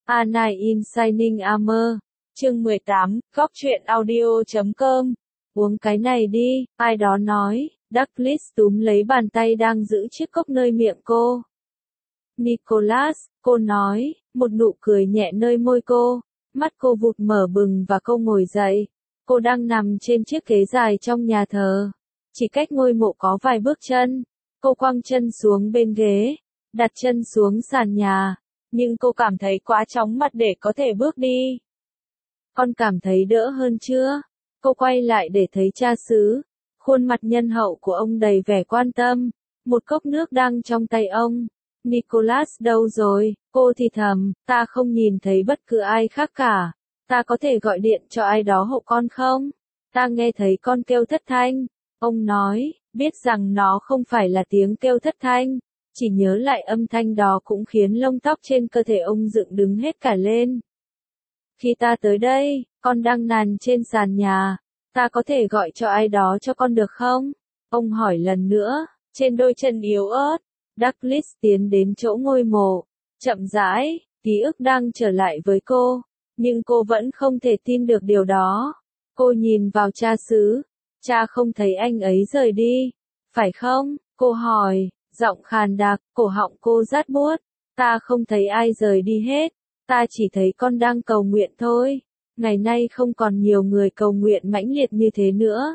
A Knight in Shining Armor. Chương 18, Góc truyện audio.com. Uống cái này đi, ai đó nói. Douglas túm lấy bàn tay đang giữ chiếc cốc nơi miệng cô. Nicholas, cô nói, một nụ cười nhẹ nơi môi cô. Mắt cô vụt mở bừng và cô ngồi dậy. Cô đang nằm trên chiếc ghế dài trong nhà thờ. Chỉ cách ngôi mộ có vài bước chân. Cô quăng chân xuống bên ghế, đặt chân xuống sàn nhà. Nhưng cô cảm thấy quá chóng mặt để có thể bước đi. Con cảm thấy đỡ hơn chưa? Cô quay lại để thấy cha xứ. Khuôn mặt nhân hậu của ông đầy vẻ quan tâm. Một cốc nước đang trong tay ông. Nicholas đâu rồi? Cô thì thầm, ta không nhìn thấy bất cứ ai khác cả. Ta có thể gọi điện cho ai đó hộ con không? Ta nghe thấy con kêu thất thanh. Ông nói, biết rằng nó không phải là tiếng kêu thất thanh. Chỉ nhớ lại âm thanh đó cũng khiến lông tóc trên cơ thể ông dựng đứng hết cả lên. Khi ta tới đây, con đang nằm trên sàn nhà. Ta có thể gọi cho ai đó cho con được không? Ông hỏi lần nữa, trên đôi chân yếu ớt. Douglas tiến đến chỗ ngôi mộ. Chậm rãi, ký ức đang trở lại với cô. Nhưng cô vẫn không thể tin được điều đó. Cô nhìn vào cha xứ. Cha không thấy anh ấy rời đi. Phải không? Cô hỏi, giọng khàn đặc, cổ họng cô rát buốt. Ta không thấy ai rời đi hết. Ta chỉ thấy con đang cầu nguyện thôi. Ngày nay không còn nhiều người cầu nguyện mãnh liệt như thế nữa.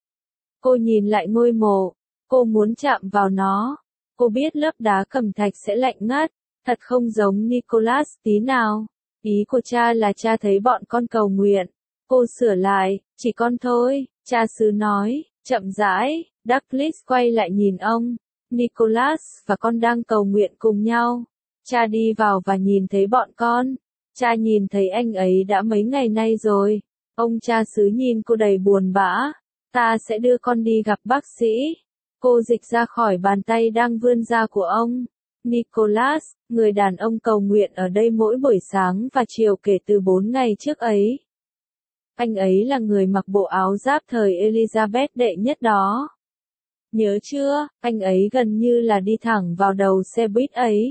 Cô nhìn lại ngôi mộ. Cô muốn chạm vào nó. Cô biết lớp đá cẩm thạch sẽ lạnh ngắt. Thật không giống Nicholas tí nào. Ý của cha là cha thấy bọn con cầu nguyện. Cô sửa lại, chỉ con thôi, cha xứ nói, chậm rãi. Douglas quay lại nhìn ông. Nicholas và con đang cầu nguyện cùng nhau. Cha đi vào và nhìn thấy bọn con. Cha nhìn thấy anh ấy đã mấy ngày nay rồi. Ông cha xứ nhìn cô đầy buồn bã. Ta sẽ đưa con đi gặp bác sĩ. Cô dịch ra khỏi bàn tay đang vươn ra của ông. Nicholas, người đàn ông cầu nguyện ở đây mỗi buổi sáng và chiều kể từ 4 ngày trước ấy. Anh ấy là người mặc bộ áo giáp thời Elizabeth đệ nhất đó. Nhớ chưa, anh ấy gần như là đi thẳng vào đầu xe buýt ấy.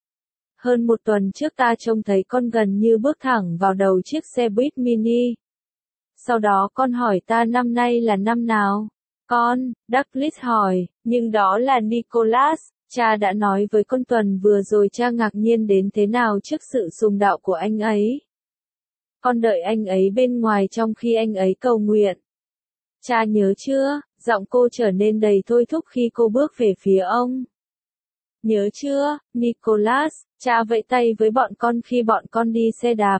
Hơn một tuần trước ta trông thấy con gần như bước thẳng vào đầu chiếc xe buýt mini. Sau đó con hỏi ta năm nay là năm nào? Con, Douglas hỏi, nhưng đó là Nicholas, cha đã nói với con tuần vừa rồi cha ngạc nhiên đến thế nào trước sự sùng đạo của anh ấy. Con đợi anh ấy bên ngoài trong khi anh ấy cầu nguyện. Cha nhớ chưa? Giọng cô trở nên đầy thôi thúc khi cô bước về phía ông. Nhớ chưa, Nicholas? Cha vẫy tay với bọn con khi bọn con đi xe đạp.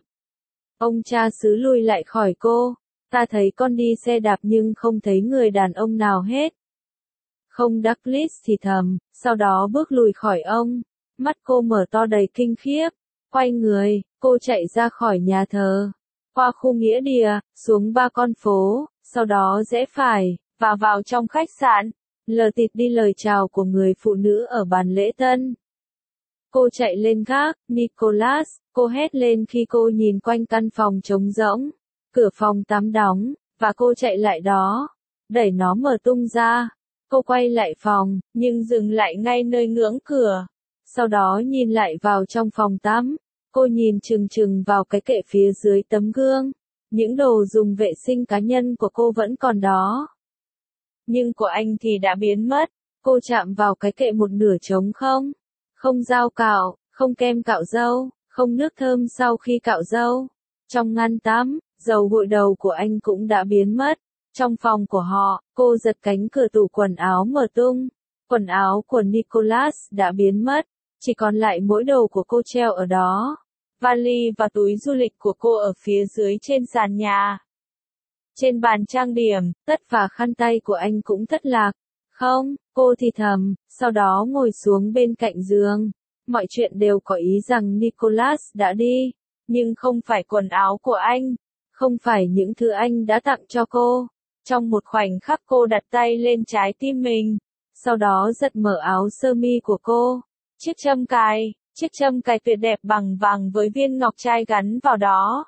Ông cha xứ lùi lại khỏi cô. Ta thấy con đi xe đạp nhưng không thấy người đàn ông nào hết. Không, Douglas thì thầm, sau đó bước lùi khỏi ông. Mắt cô mở to đầy kinh khiếp. Quay người, cô chạy ra khỏi nhà thờ. Qua khu nghĩa địa, xuống 3 con phố, sau đó rẽ phải, và vào trong khách sạn. Lờ tịt đi lời chào của người phụ nữ ở bàn lễ tân. Cô chạy lên gác, Nicholas, cô hét lên khi cô nhìn quanh căn phòng trống rỗng. Cửa phòng tắm đóng, và cô chạy lại đó. Đẩy nó mở tung ra. Cô quay lại phòng, nhưng dừng lại ngay nơi ngưỡng cửa. Sau đó nhìn lại vào trong phòng tắm. Cô nhìn chừng chừng vào cái kệ phía dưới tấm gương. Những đồ dùng vệ sinh cá nhân của cô vẫn còn đó. Nhưng của anh thì đã biến mất. Cô chạm vào cái kệ một nửa trống không. Không dao cạo, không kem cạo râu, không nước thơm sau khi cạo râu. Trong ngăn tắm, dầu gội đầu của anh cũng đã biến mất. Trong phòng của họ, cô giật cánh cửa tủ quần áo mở tung. Quần áo của Nicholas đã biến mất. Chỉ còn lại mỗi đồ của cô treo ở đó. Vali và túi du lịch của cô ở phía dưới trên sàn nhà. Trên bàn trang điểm, tất và khăn tay của anh cũng thất lạc. Không, cô thì thầm, sau đó ngồi xuống bên cạnh giường. Mọi chuyện đều có ý rằng Nicholas đã đi. Nhưng không phải quần áo của anh. Không phải những thứ anh đã tặng cho cô. Trong một khoảnh khắc cô đặt tay lên trái tim mình. Sau đó giật mở áo sơ mi của cô. Chiếc châm cài tuyệt đẹp bằng vàng với viên ngọc trai gắn vào đó.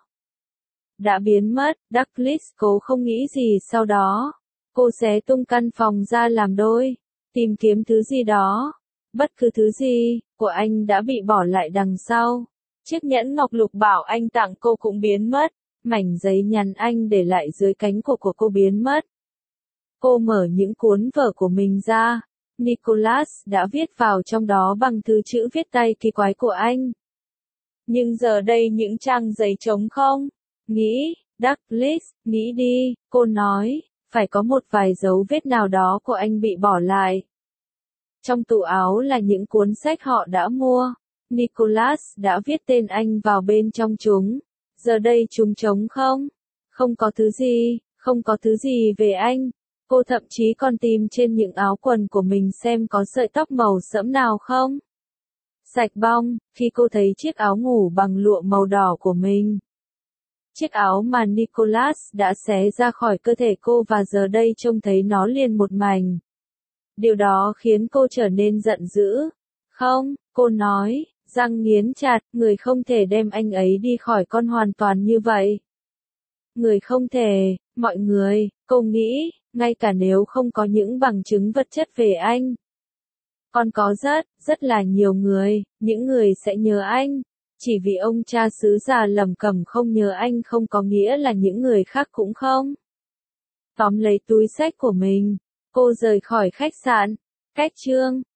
Đã biến mất, Douglas cố không nghĩ gì sau đó. Cô xé tung căn phòng ra làm đôi. Tìm kiếm thứ gì đó. Bất cứ thứ gì, của anh đã bị bỏ lại đằng sau. Chiếc nhẫn ngọc lục bảo anh tặng cô cũng biến mất. Mảnh giấy nhắn anh để lại dưới cánh của cô biến mất. Cô mở những cuốn vở của mình ra. Nicholas đã viết vào trong đó bằng thứ chữ viết tay kỳ quái của anh. Nhưng giờ đây những trang giấy trống không. Nghĩ, Douglas, nghĩ đi, cô nói, phải có một vài dấu vết nào đó của anh bị bỏ lại. Trong tủ áo là những cuốn sách họ đã mua. Nicholas đã viết tên anh vào bên trong chúng. Giờ đây chúng trống không. Không có thứ gì, không có thứ gì về anh. Cô thậm chí còn tìm trên những áo quần của mình xem có sợi tóc màu sẫm nào không. Sạch bong, khi cô thấy chiếc áo ngủ bằng lụa màu đỏ của mình. Chiếc áo mà Nicholas đã xé ra khỏi cơ thể cô và giờ đây trông thấy nó liền một mảnh. Điều đó khiến cô trở nên giận dữ. Không, cô nói, răng nghiến chặt, người không thể đem anh ấy đi khỏi con hoàn toàn như vậy. Người không thể, mọi người, cô nghĩ, ngay cả nếu không có những bằng chứng vật chất về anh. Còn có rất là nhiều người, những người sẽ nhớ anh. Chỉ vì ông cha xứ già lầm cẩm không nhớ anh không có nghĩa là những người khác cũng không. Tóm lấy túi xách của mình, cô rời khỏi khách sạn. Cách chương